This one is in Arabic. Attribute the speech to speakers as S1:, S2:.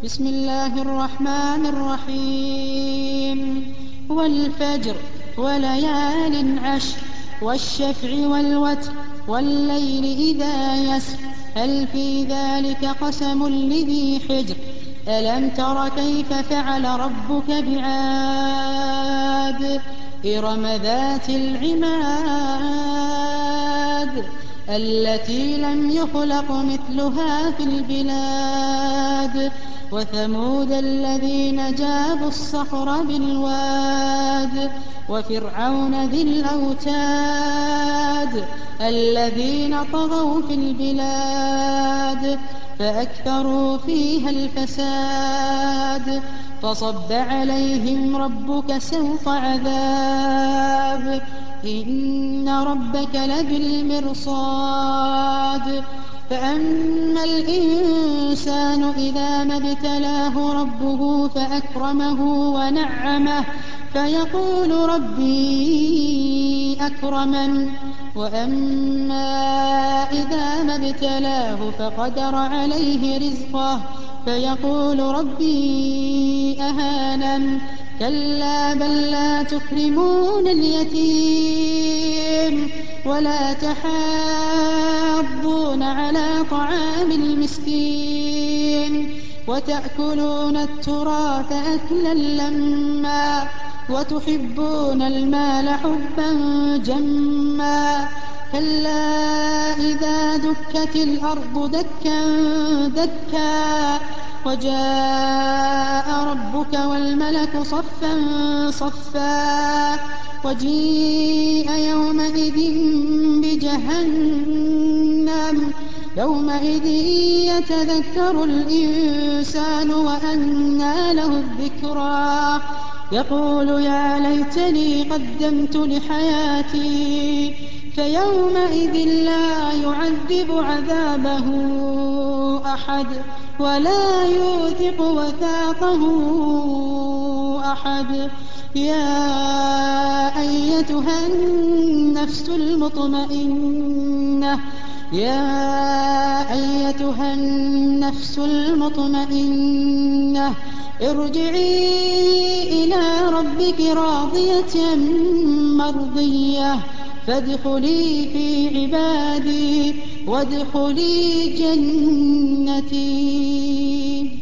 S1: بسم الله الرحمن الرحيم. والفجر وليال عشر والشفع والوتر والليل إذا يسر هل في ذلك قسم لذي حجر ألم تر كيف فعل ربك بعاد إرم ذات العماد التي لم يخلق مثلها في البلاد وثمود الذين جابوا الصخر بالواد وفرعون ذي الأوتاد الذين طغوا في البلاد فأكثروا فيها الفساد فصب عليهم ربك سوط عذاب إن ربك لبالمرصاد فأما الإنسان إذا ما ابتلاه ربه فأكرمه ونعمه فيقول ربي أكرمن وأما إذا ما ابتلاه فقدر عليه رزقه فيقول ربي أهانن كلا بل لا تكرمون اليتيم ولا تحاضون على طعام المسكين وتأكلون التراث أكلا لما وتحبون المال حبا جما كلا إذا دكت الأرض دكا دكا وجاء ربك والملك صفا صفا وجيء يومئذ بجهنم يومئذ يتذكر الإنسان وأنى له الذكرى يقول يا ليتني قدمت لحياتي فيومئذ لا يعذب عذابه أحد ولا يوثق وثاقه أحد يا أيتها النفس المطمئنة ارجعي إلى ربك راضية مرضية فادخلي في عبادي وادخلي جنتي.